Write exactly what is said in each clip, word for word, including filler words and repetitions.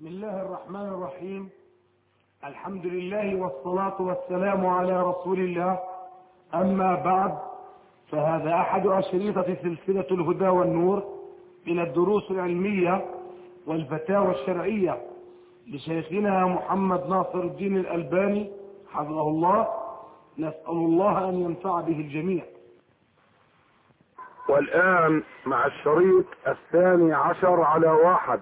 بسم الله الرحمن الرحيم. الحمد لله والصلاة والسلام على رسول الله. أما بعد، فهذا أحد أشرطة سلسلة الهدى والنور من الدروس العلمية والفتاوى الشرعية لشيخنا محمد ناصر الدين الألباني حفظه الله. نسأل الله أن ينفع به الجميع. والآن مع الشريط الثاني عشر على واحد.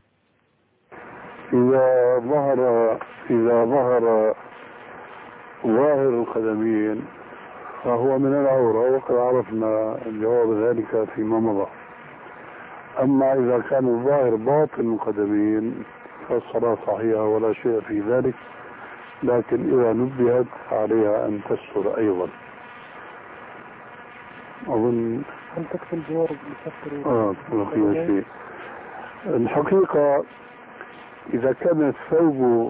إذا ظهر إذا ظهر ظاهر القدمين فهو من العورة، وقد عرفنا جواب ذلك فيما مضى. أما إذا كان الظاهر باطن القدمين فالصلاة صحيحة ولا شيء في ذلك، لكن إذا نبهت عليها أن تستر أيضا. أظن هل تكفي الجوارب لتستر؟ آه بقي شيء. الحقيقة إذا كان الثوب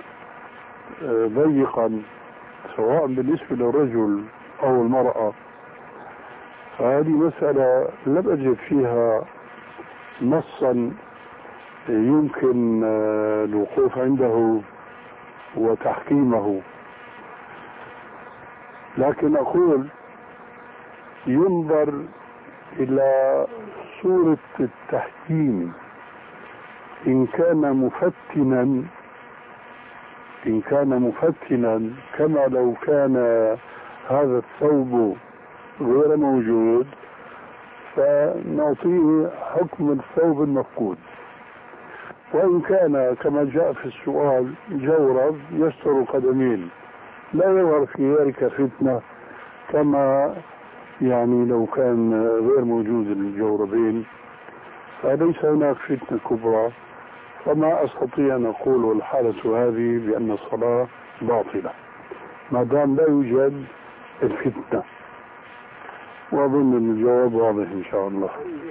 ضيقا سواء بالنسبة للرجل أو المرأة، فهذه مسألة لم أجد فيها نصا يمكن الوقوف عنده وتحكيمه، لكن أقول ينظر إلى صورة التحكيم. إن كان مفتنا إن كان مفتنا كما لو كان هذا الثوب غير موجود، فنعطيه حكم الثوب المفقود. وإن كان كما جاء في السؤال جورب يستر قدمين، لا يظهر في ذلك فتنة كما يعني لو كان غير موجود الجوربين، فليس هناك فتنة كبرى. فما أستطيع أن أقول الحالة هذه بأن الصلاة باطلة ما دام لا يوجد الفتنة. وأظن أن الجواب واضح إن شاء الله.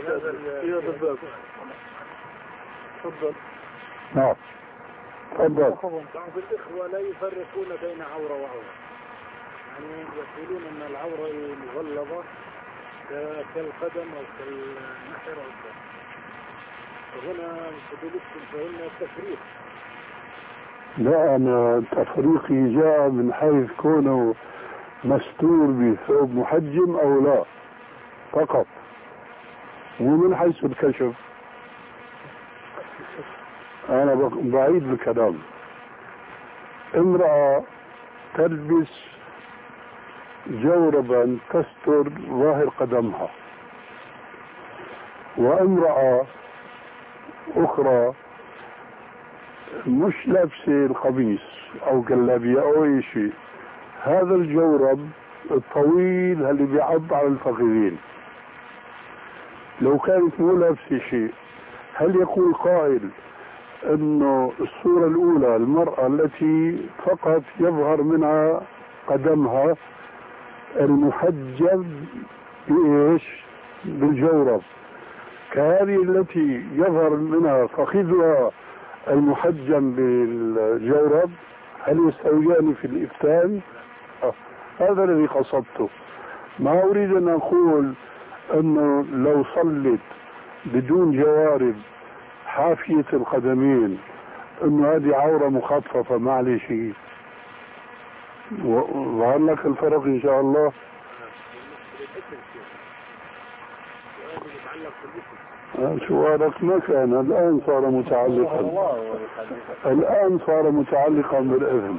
تفضل. نعم تفضل. بعض الإخوة لا يفرقون بين عورة وعورة، يعني يقولون أن العورة المغلظة كالقدم أو كالنحر أو كالنحر. وهنا فضيلتكم فهمنا التفريق. لا، أنا تفريقي جاء من حيث كونه مستور بثوب محجم أو لا فقط، ومن حيث الكشف أنا بعيد بالكلام. امرأة تلبس جوربا تستر ظاهر قدمها، وامرأة أخرى مش لابسة القميص أو جلابية أو أي شيء، هذا الجورب الطويل اللي بيعض على الفخذين، لو كانت مو لابسة شيء، هل يقول قائل إنه الصورة الأولى المرأة التي فقط يظهر منها قدمها المحجب بإيش؟ بالجورب، كهذه التي يظهر منها فخذها المحجم بالجورب، هل يستويان في الإفتان؟ آه. هذا الذي قصدته. ما أريد أن أقول أنه لو صلت بدون جوارب حافية القدمين أنه هذه عورة مخففة ما عليه شيء. وظهر لك الفرق إن شاء الله. سؤالك ما كان، الآن صار متعلقا الآن صار متعلقا بالإذن.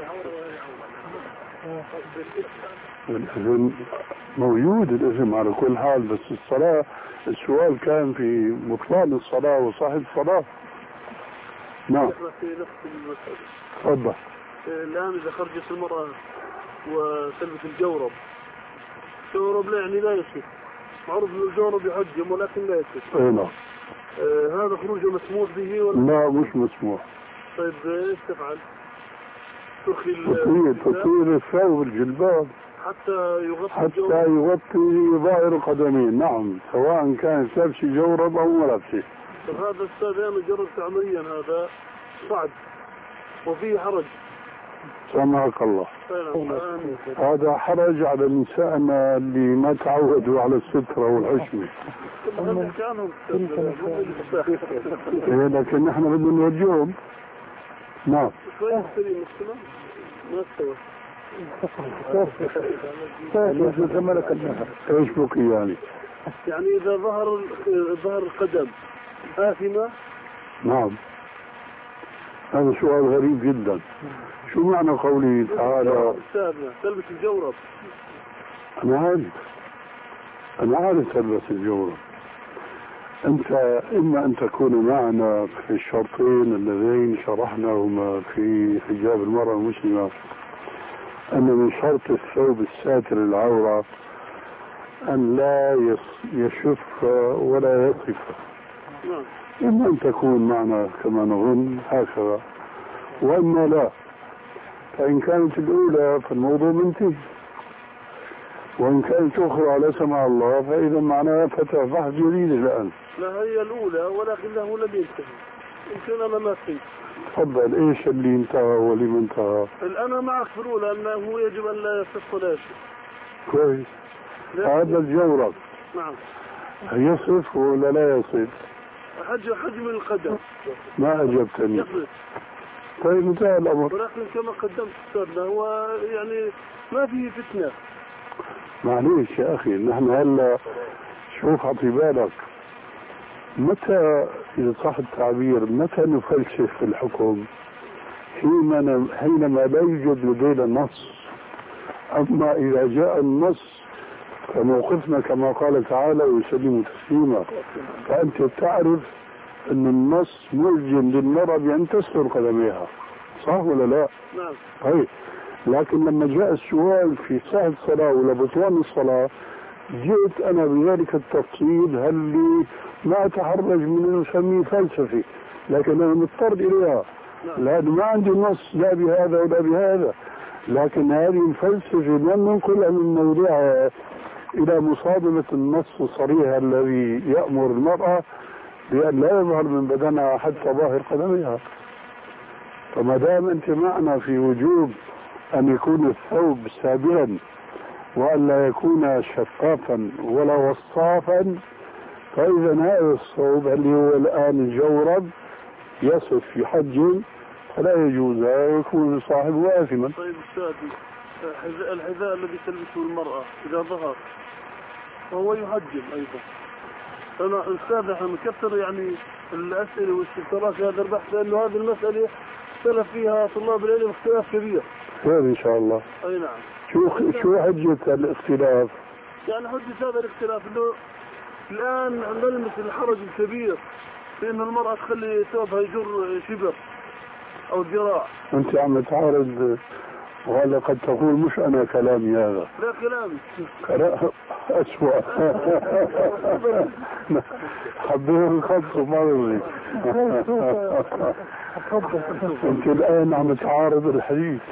الإذن موجود، الإذن على كل حال، بس الصلاة السؤال كان في بطلان الصلاة وصحة الصلاة. نعم تفضل. الآن إذا خرجت المرأة وتلبس الجورب، الجورب لا يعني لا يصح، معروف ان الجورب يحجم ولكن لا يصح. اي نعم. آه هذا خروجه مسموح به ولا لا؟ مش مسموح. طيب ايش تفعل؟ ترخي تطوير تطوير الثوب الجلباب حتى يغطي حتى يغطي ظاهر القدمين. نعم، سواء كان لابس جورب او ما لابسه. طيب هذا استاذ انا جربت عمليا، هذا صعب وفيه حرج. سامحك الله. هذا حرج على نسائنا اللي ما تعودوا على السترة والحشمة. إيه لكن نحن بدنا نوجههم. نعم. ايش بقي يعني؟ يعني اذا ظهر ظهر القدم آثمة. نعم. هذا سؤال غريب جدا. شو معنى قوله تعالى تلبس الجورب؟ انا عارف انا عارف تلبس الجورب. انت اما ان تكون معنا في الشرطين اللذين شرحناهما في حجاب المرأة المسلمة ان من شرط الثوب الساتر العورة ان لا يشف ولا يصف. اما ان تكون معنا كما نظن هكذا واما لا. فان كانت الاولى فالموضوع منتهي، وإن كانت أخرى لا سمع الله فإذا معناها فتح بحث جديد الآن. لا هي الأولى ولكنه لم ينتهي. يمكن أنا ما فهمت. تفضل إيش اللي انتهى ولم انتهى؟ الآن معك في الأولى أنه يجب أن لا يصف صلاته. كويس. هذا الجورب. نعم. يصف ولا لا يصف؟ حجم حجم القدم. ما أجبتني. يصف. طيب انتهى الأمر. ولكن كما قدمت أستاذنا هو يعني ما فيه فتنة. معليش يا أخي نحن هلا شوف عطي بالك متى إذا صح التعبير متى نفلسف في الحكم حينما حينما لا يوجد لدينا نص. أما إذا جاء النص فموقفنا كما قال تعالى ويسلم تسليما. فأنت تعرف أن النص ملزم للمرأة بأن تستر قدميها صح ولا لا؟ نعم. طيب لكن لما جاء السؤال في صحة الصلاة ولا بطلان الصلاة جئت أنا بذلك التفصيل هل لي ما أتحرج من أن أسميه فلسفي لكن أنا مضطر إليها لأنه ما عندي نص لا بهذا ولا بهذا. لكن هذه الفلسفة لم ننقلها من موضوعها إلى مصادمة النص الصريح الذي يأمر المرأة بأن لا يظهر من بدنها حتى ظاهر قدمها. فما دام أنت معنا في وجوب أن يكون الثوب سابرا وأن لا يكون شفافا ولا وصافا فإذا هذا الثوب اللي هو الآن الجورب يصف يحجم فلا يجوز ويكون صاحبه آثما. طيب أستاذي الحذاء الذي تلبسه المرأة إذا ظهر فهو يحجم أيضا. أنا أستاذ احنا نكثر يعني الأسئلة والاستفسارات في هذا البحث لأنه هذه المسألة اختلف فيها طلاب العلم اختلاف كبير. خير إن شاء الله. أي نعم. شو شو حجة الاختلاف؟ يعني حجة هذا الاختلاف إنه الآن نلمس الحرج الكبير في إنه المرأة تخلي ثوبها يجر شبر أو ذراع. أنت عم تعارض وهذا قد تقول مش أنا كلامي هذا. لا كلامي. كلام أسوأ. حبيه الخط وما رضي. أنت الآن عم تعارض الحديث.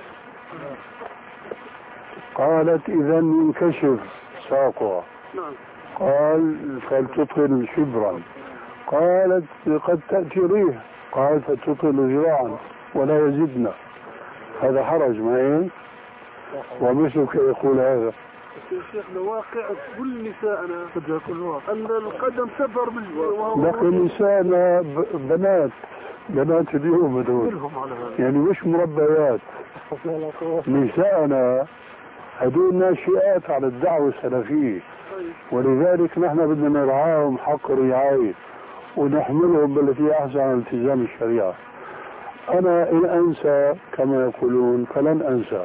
قالت إذا ينكشف ساقها. نعم. قال فلتطل شبرا. قالت قد تأتي ريح. قال فتطل ذراعا ولا يزدنا. هذا حرج ما هيك؟ ومثلك يقول هذا. يا شيخنا واقع كل نسائنا أن القدم سفر بالجو. لكن نسائنا بنات بنات اليوم هذول يعني مش مربيات. نسائنا هذول ناشئات على الدعوة السلفية ولذلك نحن بدنا نرعاهم حق رعاية ونحملهم بالتي أحسن على التزام الشريعة. أنا إن أنسى كما يقولون فلن أنسى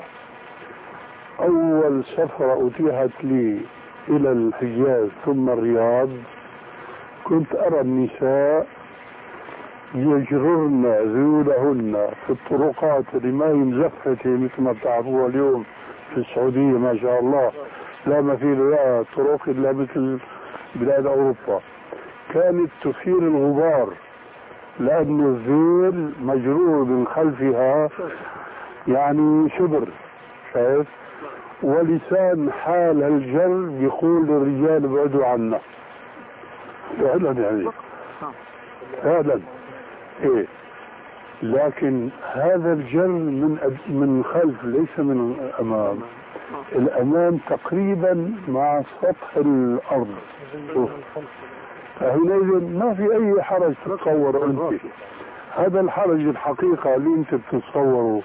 أول سفرة أتيحت لي إلى الحجاز ثم الرياض كنت أرى النساء يجررن ذيولهن في الطرقات لما مزفته مثل ما بتعرفوها اليوم في السعودية ما شاء الله لا مثيل لها طرق إلا مثل بلاد أوروبا. كانت تثير الغبار لأن الذيل مجرور من خلفها يعني شبر شايف ولسان حال الجر يقول للرجال ابعدوا عنا فعلا يعني فعلا ايه لكن هذا الجر من أد- من خلف ليس من الأمام. الأمام تقريبا مع سطح الأرض. شوف. فحينئذ ما في أي حرج تتصور أنت. هذا الحرج الحقيقة اللي أنت بتتصوره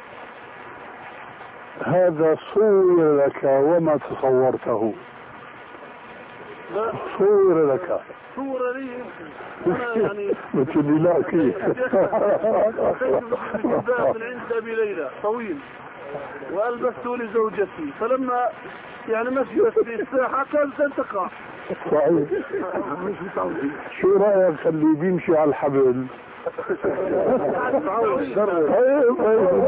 هذا صور لك وما تصورته. لا صور لك. صورة لي أنا يعني بتقولي لا كيف؟ من عند أبي ليلى طويل وألبسته لزوجتي، فلما يعني مشيت في الساحة كانت تقع. صحيح. شو رأيك خليه بيمشي على الحبل؟ طيب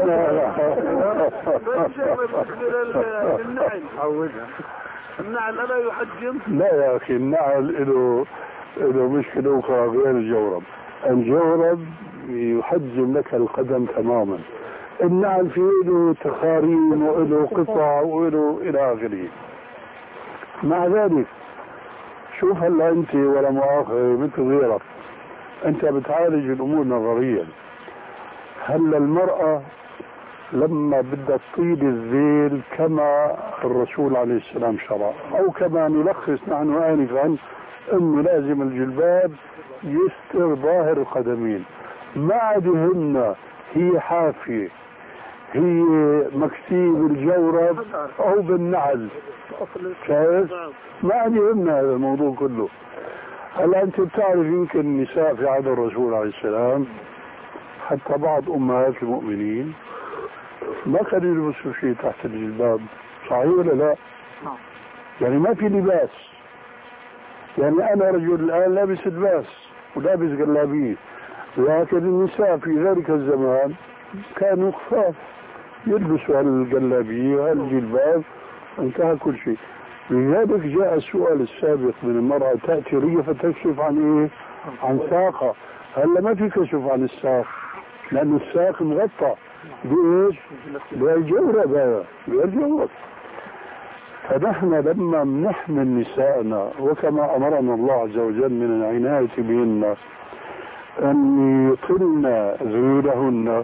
النعل النعل ألا يحجم؟ لا يا أخي، النعل له له مشكلة أخرى غير الجورب. الجورب يحجم لك القدم تماما. النعل فيه له تخاريم وله قطع وله إلى آخره. مع ذلك شوف هلا أنت ولا مؤاخذة مثل غيرك، أنت بتعالج الأمور نظريا. هلا المرأة لما بدها تطيل الذيل كما الرسول عليه السلام شرع، أو كما نلخص نحن آنفا أنه لازم الجلباب يستر ظاهر القدمين، ما عادهن هي حافية، هي مكسية بالجورب أو بالنعل. شايف؟ ما عادهن هذا الموضوع كله. هلا أنت بتعرف يمكن النساء في عهد الرسول عليه السلام حتى بعض أمهات المؤمنين ما كانوا يلبسوا شيء تحت الجلباب، صحيح ولا لا؟ يعني ما في لباس. يعني أنا رجل الآن لابس لباس ولابس جلابيه، لكن النساء في ذلك الزمان كانوا خفاف يلبسوا الجلابيه والجلباب، انتهى كل شيء. لذلك جاء السؤال السابق من المرأة تأتي رية فتكشف عن إيه؟ عن ساقة. هلا ما في كشف عن الساق لأن الساق مغطى بإيش؟ بالجورب. هذا بالجورب. فنحن لما نحمل نسائنا وكما أمرنا الله عز وجل من العناية بهن أن يطلن ذيولهن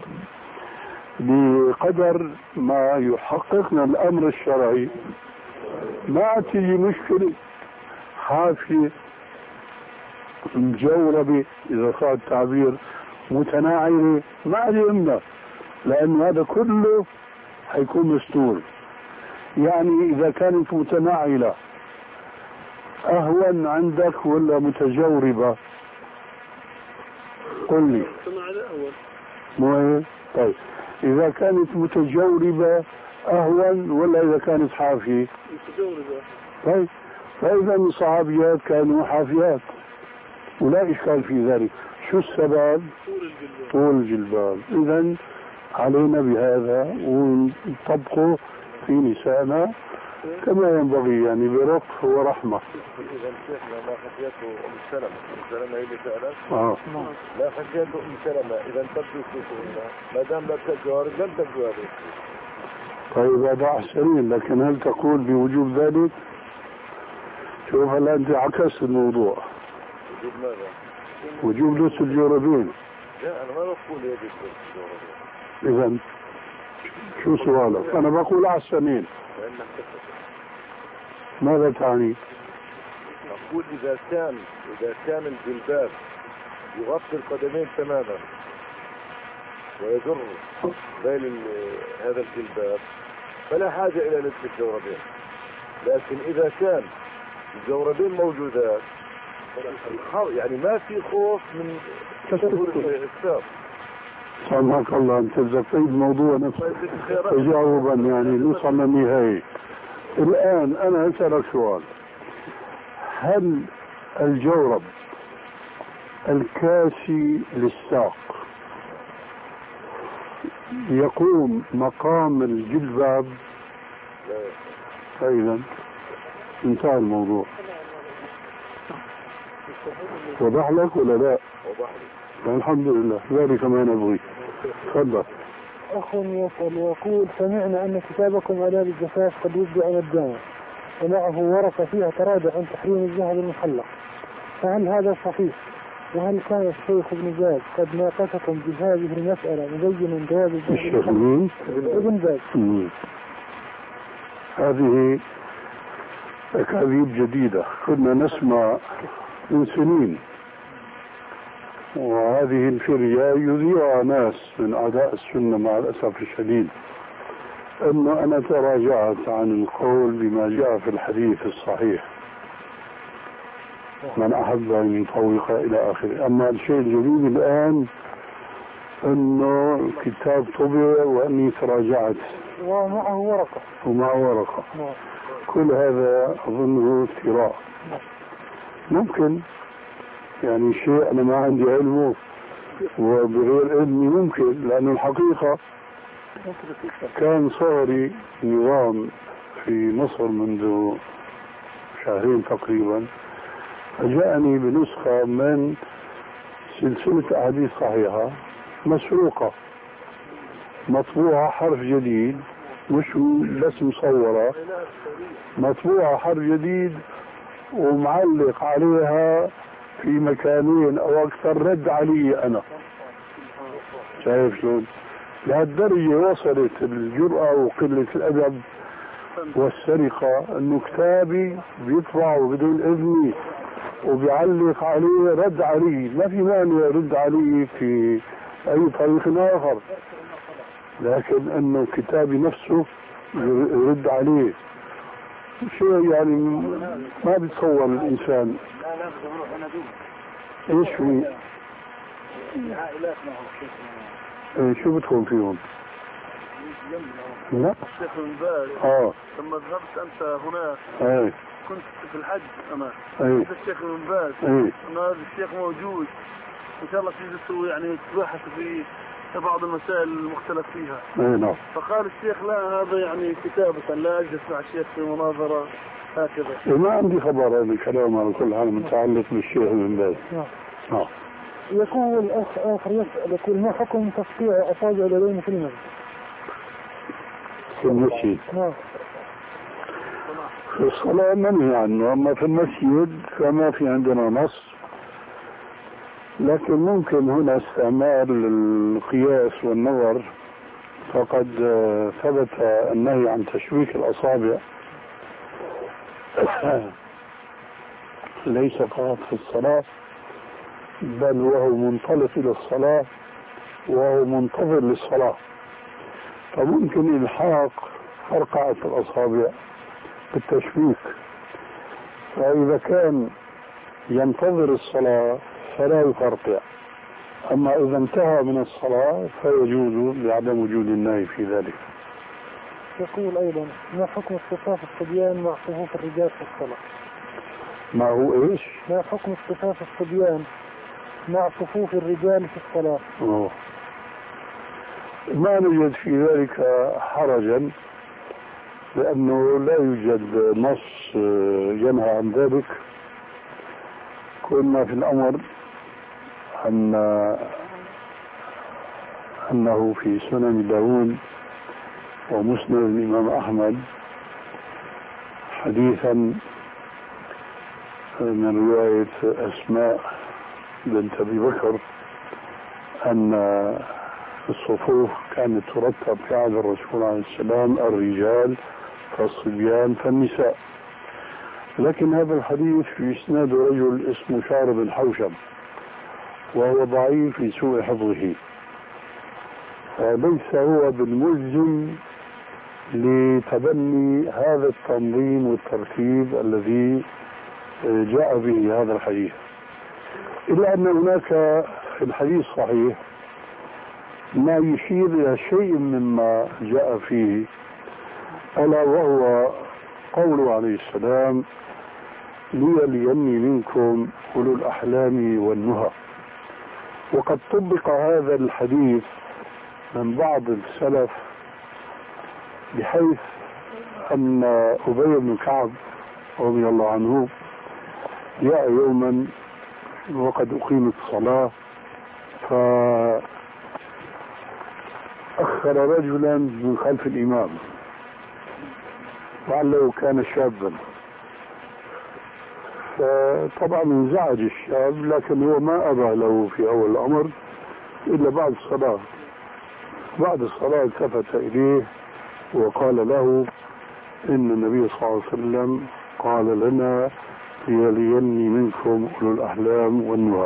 بقدر ما يحققنا الأمر الشرعي، ما تيجي مشكلة حافية مجوربة إذا صار التعبير متناعرة، ما علمنا، لأن هذا كله حيكون مستور. يعني إذا كانت متناعلة أهون عندك ولا متجوربة؟ قل لي. مو طيب إذا كانت متجوربة أهون ولا إذا كانت حافية؟ متجوربة. طيب فإذا الصحابيات كانوا حافيات ولا إشكال في ذلك. شو السبب؟ طول الجلباب. إذا علينا بهذا ونطبقه في نسائنا كما ينبغي، يعني برفق ورحمة. إذا شيخنا ما خشيته أم سلمة، أم سلمة هي اللي سألت؟ آه. لا خشيته أم سلمة إذا تبدو سوسهن ما دام لا تجوار لن تجوار. طيب هذا أحسنين، لكن هل تقول بوجوب ذلك؟ شوف هلا أنت عكست الموضوع. وجوب ماذا؟ وجوب لبس الجوربين. لا أنا ما بقول يجب لبس الجوربين. إذا شو سؤالك؟ أنا بقول أحسنين. ماذا تعني؟ أقول إذا كان إذا كان الجلباب يغطي القدمين تماما ويجر بين هذا الجلباب فلا حاجة إلى لبس الجوربين، لكن إذا كان الجوربين موجودات يعني ما في خوف من ظهور الإسفاف. سامحك الله، أنت زفيت الموضوع نفسه تجاوبا يعني نوصل للنهاية. الآن أنا أسألك سؤال، هل الجورب الكاسي للساق يقوم مقام الجلباب؟ فإذا انتهى الموضوع. وضح لك ولا لا؟ وضح لي. الحمد لله، ذلك ما نبغي. تفضل. أخ يسأل ويقول: سمعنا أن كتابكم آداب الزفاف قد وزع على الجامع ومعه ورقة فيها تراجع عن تحريم الذهب المحلق، فهل هذا صحيح؟ وهل كان الشيخ ابن باز قد ناقشكم بهذه المسألة مبينا جواب الشيخ مين؟ ابن باز؟ مم. هذه أكاذيب جديدة كنا نسمع من سنين، وهذه الفرية يذيعها ناس من أعداء السنة مع الأسف الشديد، أنه أنا تراجعت عن القول بما جاء في الحديث الصحيح من أحب أن يطوق إلى آخره. أما الشيء الجديد الآن أنه الكتاب طبع وأني تراجعت ومعه ورقة ومعه ورقة. كل هذا أظنه افتراء. ممكن يعني شيء أنا ما عندي علمه وبغير علمي ممكن، لأن الحقيقة كان صاري نظام في مصر منذ شهرين تقريبا، فجاءني بنسخة من سلسلة أحاديث صحيحة مسروقة مطبوعة حرف جديد، مش بس مصورة، مطبوعة حرف جديد ومعلق عليها في مكانين أو أكثر رد علي أنا. شايف شلون؟ لهالدرجة وصلت الجرأة وقلة الأدب والسرقة أنه كتابي بيطبع بدون إذني وبيعلق عليه رد علي. ما في مانع يرد علي في أي طريق آخر، لكن أنه كتابي نفسه يرد عليه شيء يعني ما بيتصور الإنسان. إيش في إيه شو بتكون فيهم؟ لا الشيخ ابن باز اه لما ذهبت أنت هناك ايه كنت في الحج أنا ايه الشيخ ابن باز ايه أن هذا الشيخ موجود إن شاء الله تجلسوا يعني تبحثوا في بعض المسائل المختلف فيها. ايه نعم. فقال الشيخ لا هذا يعني كتابة لا أجلس مع الشيخ في مناظرة هكذا. إيه ما عندي خبر هذا الكلام على كل حال متعلق بالشيخ ابن باز. نعم. نعم. يقول الأخ آخر يسأل يقول ما حكم تقطيع أصابع اليدين في المسجد؟ في المسجد. نعم. في الصلاة منهي عنه، أما في المسجد فما في عندنا نص، لكن ممكن هنا استعمال القياس والنظر، فقد ثبت النهي عن تشويك الأصابع ليس فقط في الصلاة بل وهو منطلق إلى الصلاة وهو منتظر للصلاة، فممكن إلحاق فرقعة الأصابع بالتشويك. فإذا كان ينتظر الصلاة فلا يفرقع، أما إذا انتهى من الصلاة فيجوز لعدم وجود النهي في ذلك. يقول أيضا ما حكم اصطفاف الصبيان مع صفوف الرجال في الصلاة؟ ما هو إيش؟ ما حكم اصطفاف الصبيان مع صفوف الرجال في الصلاة؟ أوه. ما نوجد في ذلك حرجا، لأنه لا يوجد نص ينهى عن ذلك. كل ما في الأمر أن أنه في سنن داود ومسند الإمام أحمد حديثا من رواية أسماء بنت أبي بكر أن الصفوف كانت ترتب في عهد الرسول عليه السلام الرجال فالصبيان فالنساء، لكن هذا الحديث في إسناد رجل اسمه شارب الحوشب وهو ضعيف في سوء حفظه، فليس هو بالملزم لتبني هذا التنظيم والترتيب الذي جاء به هذا الحديث، إلا أن هناك في الحديث صحيح ما يشير إلى شيء مما جاء فيه، ألا وهو قوله عليه السلام ليليني منكم أولو الأحلام والنهى. وقد طبق هذا الحديث من بعض السلف بحيث أن أبي بن كعب رضي الله عنه جاء يوما وقد أقيمت الصلاة فأخر رجلا من خلف الإمام لعله كان شابا، ف فطبعا انزعج الشاب، لكن هو ما أبى له في أول الأمر إلا بعد الصلاة. بعد الصلاة التفت إليه وقال له إن النبي صلى الله عليه وسلم قال لنا ليليني منكم أولو الأحلام والنهى.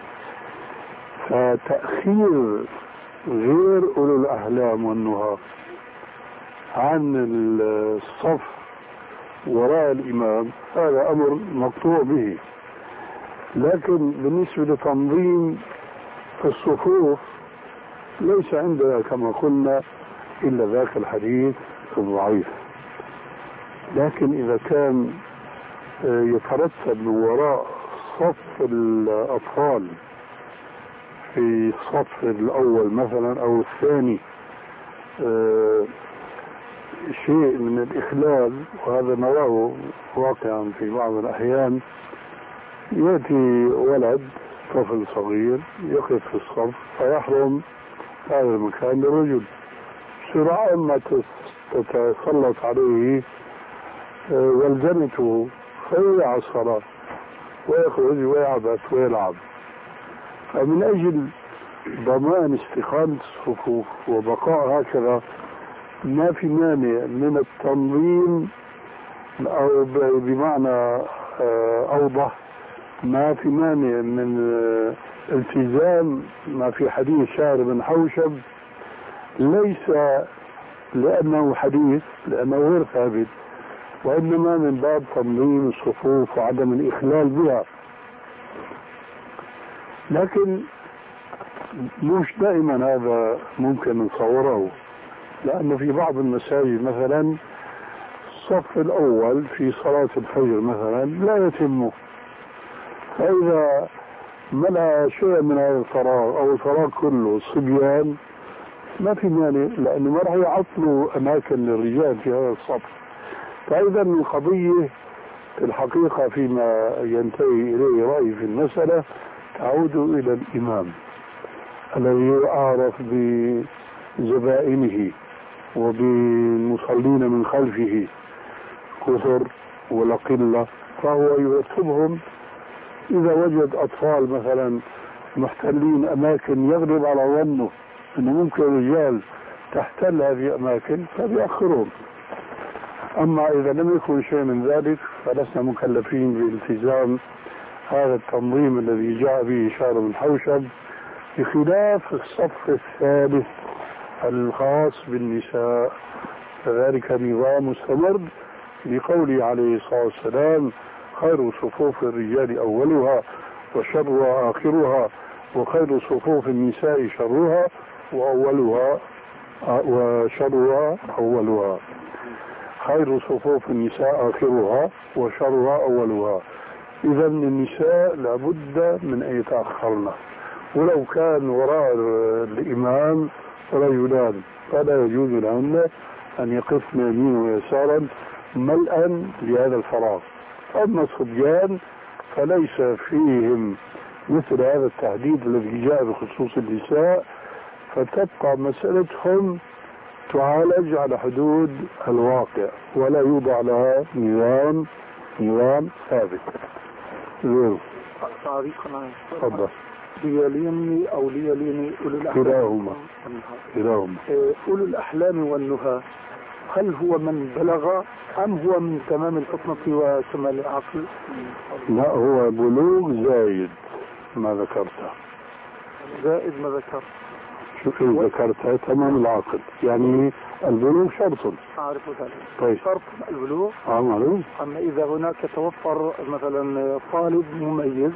فتأخير غير أولو الأحلام والنهى عن الصف وراء الإمام هذا أمر مقطوع به. لكن بالنسبة لتنظيم الصفوف ليس عندنا كما قلنا إلا ذاك الحديث الضعيف. لكن إذا كان يترتب من وراء صف الأطفال في الصف الأول مثلا أو الثاني شيء من الإخلال، وهذا نراه واقعا في بعض الأحيان، يأتي ولد طفل صغير يقف في الصف فيحرم هذا المكان للرجل، سرعان ما تتسلط عليه والزمته فيضيع الصلاة ويخرج ويعبث ويلعب. فمن أجل ضمان استقامة الصفوف وبقاء هكذا ما في مانع من التنظيم، أو بمعنى أوضح ما في مانع من التزام ما في حديث شعر بن حوشب، ليس لأنه حديث لأنه غير ثابت، وإنما من باب تنظيم الصفوف وعدم الإخلال بها. لكن مش دائما هذا ممكن نصوره، لأنه في بعض المساجد مثلا الصف الأول في صلاة الفجر مثلا لا يتم، فإذا ملأ شيء من هذا الفراغ أو الفراغ كله الصبيان ما في مانع، لأنه ما راح يعطلوا أماكن للرجال في هذا الصف. فإذا القضية في الحقيقة فيما ينتهي إليه رأي في المسألة تعود إلى الإمام الذي يعرف بزبائنه وبالمصلين من خلفه كثر ولا قلة، فهو يرتبهم. إذا وجد أطفال مثلا محتلين أماكن يغلب على ظنه أنه ممكن الرجال تحتل هذه الأماكن فبيأخرهم. أما إذا لم يكن شيء من ذلك فلسنا مكلفين بالتزام هذا التنظيم الذي جاء به شعر بن حوشب، بخلاف الصف الثالث الخاص بالنساء، فذلك نظام مستمر بقوله عليه الصلاة والسلام: خير صفوف الرجال أولها وشرها آخرها، وخير صفوف النساء شرها وأولها وشرها أولها. خير صفوف النساء آخرها وشرها أولها. إذا النساء لابد من أن يتأخرن، ولو كان وراء الإمام رجلان فلا يجوز لهن أن يقفن يمينا ويسارا ملءا لهذا الفراغ. أما الصبيان فليس فيهم مثل هذا التحديد الذي جاء بخصوص النساء، فتبقى مسألتهم تعالج على حدود الواقع ولا يوضع لها نظام نظام ثابت. غيره تعليقا تفضل. ليليني أو ليليني أولو الأحلام كلاهما كلاهما أولو الأحلام والنهى، هل هو من بلغ أم هو من تمام الفطنة وكمال العقل؟ لا، هو بلوغ زايد ما ذكرته. زائد ما ذكر. شو إيه ذكرتها؟ تمام العقل، يعني البلوغ شرط. أعرف ذلك. طيب. شرط البلوغ. آه معلوم. أما إذا هناك توفر مثلا طالب مميز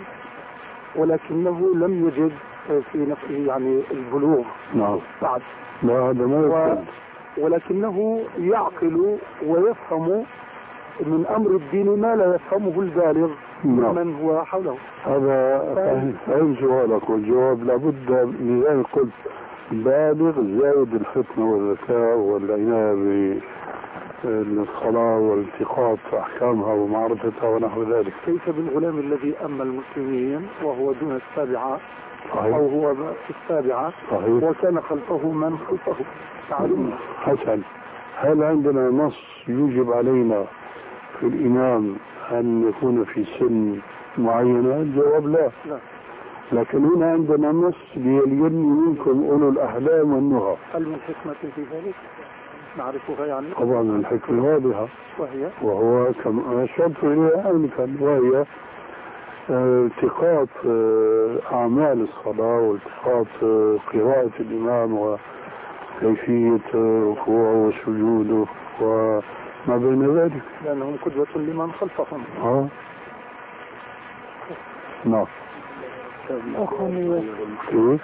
ولكنه لم يجد في نفسه يعني البلوغ نعم بعد، لا هذا ما و... يمكن. ولكنه يعقل ويفهم من أمر الدين ما لا يفهمه البالغ نعم. من هو حوله. هذا فهم, فهم سؤالك، والجواب لابد لذلك قلت بالغ زائد الفطنة والذكاء والعناية بالصلاة والالتقاط أحكامها ومعرفتها ونحو ذلك. كيف بالغلام الذي أما المسلمين وهو دون السابعة؟ صحيح. أو هو في السابعة صحيح. وكان خلفه من خلفه تعلم. حسن، هل عندنا نص يوجب علينا في الإمام أن يكون في سن معينة؟ الجواب لا. لا. لكن هنا عندنا نص ليلين منكم أولو الأحلام والنهى. هل من حكمة في ذلك نعرفها يعني؟ طبعا الحكمة واضحة، وهي وهو كما أشرت إليها آنفا، وهي التقاط أعمال الصلاة والتقاط قراءة الإمام وكيفية ركوعه وسجوده وما بين ذلك، لأنهم قدوة لمن خلفهم. آه. نعم. أخواني كيف؟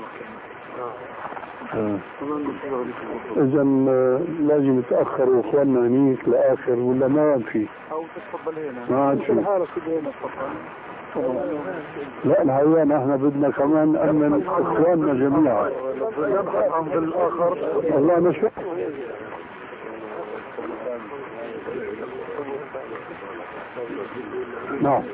آه. إذا لازم يتأخروا إخواننا هنيك لآخر ولا ما عاد في؟ أو تتفضل هنا. ما عاد في. لا الحقيقة نحن بدنا كمان نأمن إخواننا جميعا. نبحث عن بالآخر. والله أنا شو نعم.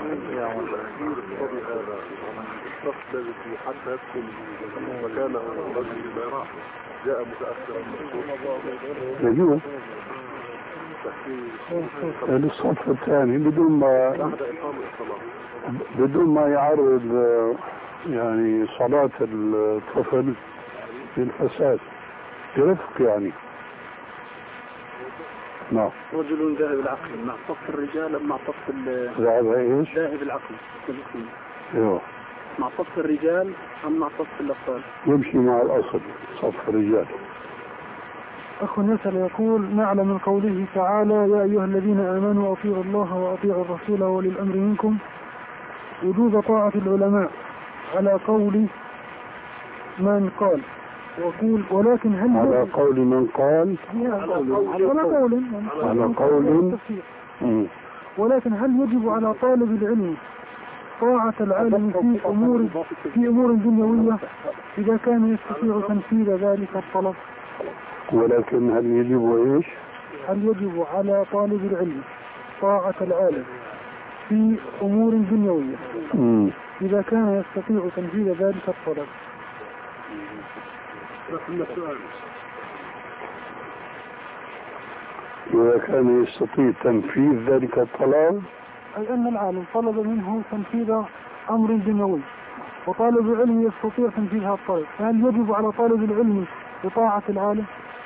الشخص الذي حتى يدخل مكانه رجل العراق جاء متأخرا نجوم الصف الثاني بدون ما بدون ما يعرض يعني صلاة الطفل للفساد برفق يعني. نعم. رجل ذاهب العقل مع صف الرجال مع صف ذاهب ايش؟ ذاهب العقل. ايوه. مع صف الرجال أم مع صف الأطفال؟ يمشي مع الأصل صف الرجال. أخ يسأل يقول: نعلم من قوله تعالى: يا أيها الذين آمنوا أطيعوا الله وأطيعوا الرسول وأولي الأمر منكم وجوب طاعة العلماء على قول من قال، وقول ولكن هل على قول من قال على قول على قول ولكن هل يجب على طالب العلم طاعة العالم في أمور في أمور دنيوية إذا كان يستطيع تنفيذ ذلك الطلب؟ ولكن هل يجب ايش؟ هل يجب على طالب العلم طاعة العالم في أمور دنيوية مم. إذا كان يستطيع تنفيذ ذلك الطلب؟ إذا كان يستطيع تنفيذ ذلك الطلب، أي أن العالم طلب منه تنفيذ أمر دنيوي وطالب العلم يستطيع تنفيذ هذا الطلب، فهل يجب على طالب العلم بطاعة العالم؟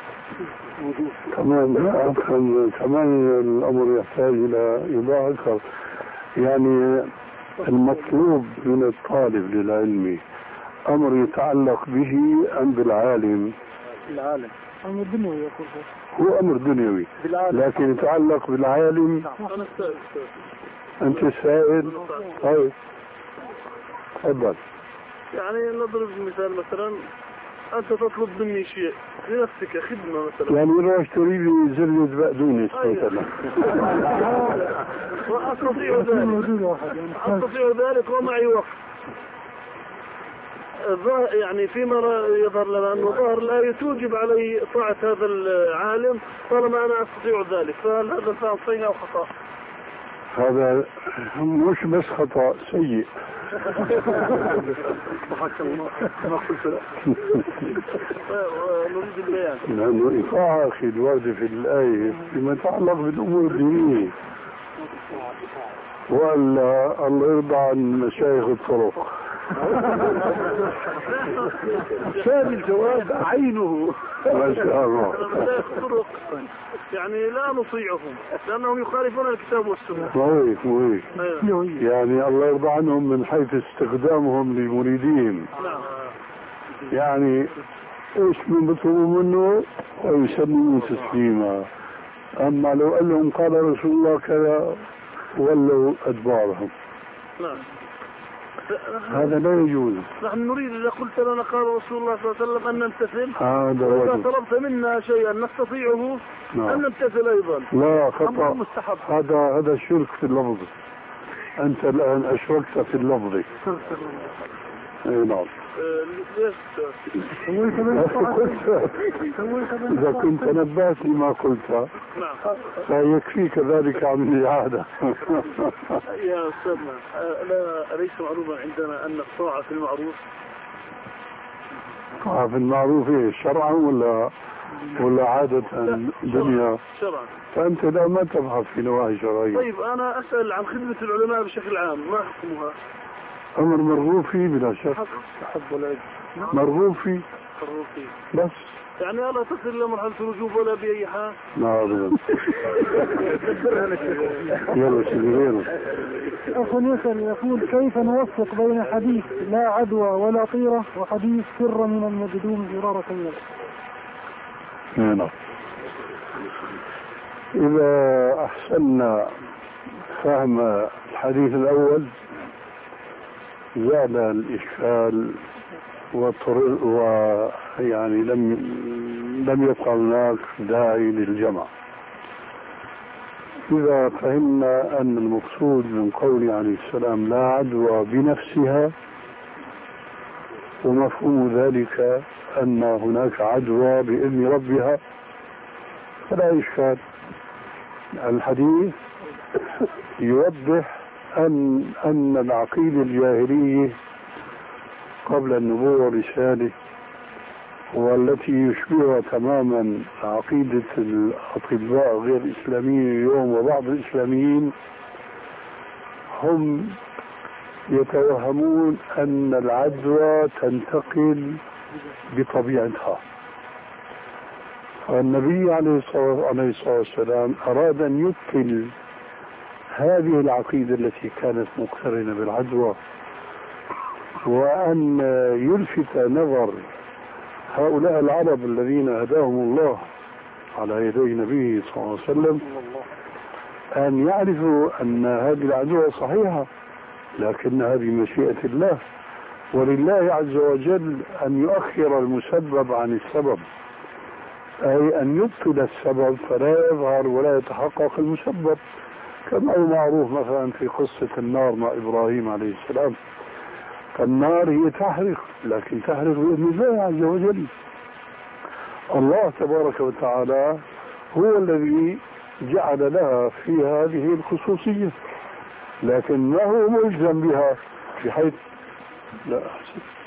كمان كمان الأمر يحتاج إلى إيضاح أكثر. يعني المطلوب من الطالب للعلم أمر يتعلق به أم بالعالم؟ العالم أمر دنيوي يقول هو أمر دنيوي لكن يتعلق بالعالم. أنا السائل. أنت السائل؟ طيب تفضل. يعني نضرب مثال مثلا أنت تطلب مني شيء لنفسك خدمة مثلا، يعني روح تريد زلة بقدونس مثلا. وأستطيع ذلك أستطيع ذلك ومعي وقت. يعني فيما يظهر لنا أنه ظهر لا توجب علي طاعة هذا العالم طالما أنا أستطيع ذلك، فهل هذا الفهم صحيح أو خطأ؟ هذا مش بس خطأ سيء. نريد البيان. لأنه إيقاع أخي الورد في الآية فيما يتعلق بالأمور الدينية، ولا الله يرضى عن مشايخ الطرق. كان الجواب عينه ما شاء الله. مشايخ الطرق يعني لا نطيعهم لأنهم يخالفون الكتاب والسنة. صحيح صحيح. يعني الله يرضى عنهم من حيث استخدامهم للمريدين. نعم. يعني ايش من بيطلبوا منه ويسلموا تسليما، اما لو قال لهم قال رسول الله كذا ولوا ادبارهم. نعم. هذا لا يجوز. نحن نريد إذا قلت لنا قال رسول الله صلى الله عليه وسلم أن نمتثل، هذا وإذا طلبت منا شيئا نستطيعه نعم. أن نمتثل أيضا. لا خطأ، مستحب. هذا هذا شرك في اللفظ. أنت الآن أشركت في اللفظ. اي نعم. ليش؟ إذا كنت نبهت لما قلت فيكفيك ذلك عن الإعادة. يا أستاذنا لا ليس معروفا عندنا أن الطاعة في المعروف. الطاعة في المعروف إيه شرعا ولا ولا عادة دنيا؟ شرعا. فأنت لا ما تبحث في نواحي شرعية. طيب أنا أسأل عن خدمة العلماء بشكل عام، ما حكمها؟ أمر مرغوب فيه بلا شك. حب ولا مرغوب فيه. مرغوب فيه. بس. يعني لا تصل إلى مرحلة الوجوب ولا بأي حال؟ لا أبدا. يلا سيدي. أخ يسأل يقول كيف نوفق بين حديث لا عدوى ولا طيرة وحديث فر من المجدوم فرارة الناس؟ نعم. إذا أحسننا فهم الحديث الأول زال الإشكال ويعني لم لم يبقى هناك داعي للجمع. إذا فهمنا أن المقصود من قوله عليه السلام لا عدوى بنفسها ومفهوم ذلك أن هناك عدوى بإذن ربها فلا إشكال. الحديث يوضح أن أن العقيدة الجاهلية قبل النبوة والرسالة والتي يشبهها تماما عقيدة الأطباء غير الإسلاميين اليوم وبعض الإسلاميين هم يتوهمون أن العدوى تنتقل بطبيعتها. والنبي عليه الصلاة والسلام أراد أن يبطل هذه العقيدة التي كانت مقترنة بالعدوى وأن يلفت نظر هؤلاء العرب الذين هداهم الله على يدي نبيه صلى الله عليه وسلم أن يعرفوا أن هذه العدوى صحيحة لكنها بمشيئة الله، ولله عز وجل أن يؤخر المسبب عن السبب، أي أن يبطل السبب فلا يظهر ولا يتحقق المسبب، كما هو معروف مثلا في قصة النار مع إبراهيم عليه السلام. فالنار هي تحرق لكن تحرق بإذن الله عز وجل. الله تبارك وتعالى هو الذي جعل لها في هذه الخصوصية لكن ما هو ملزم بها بحيث لا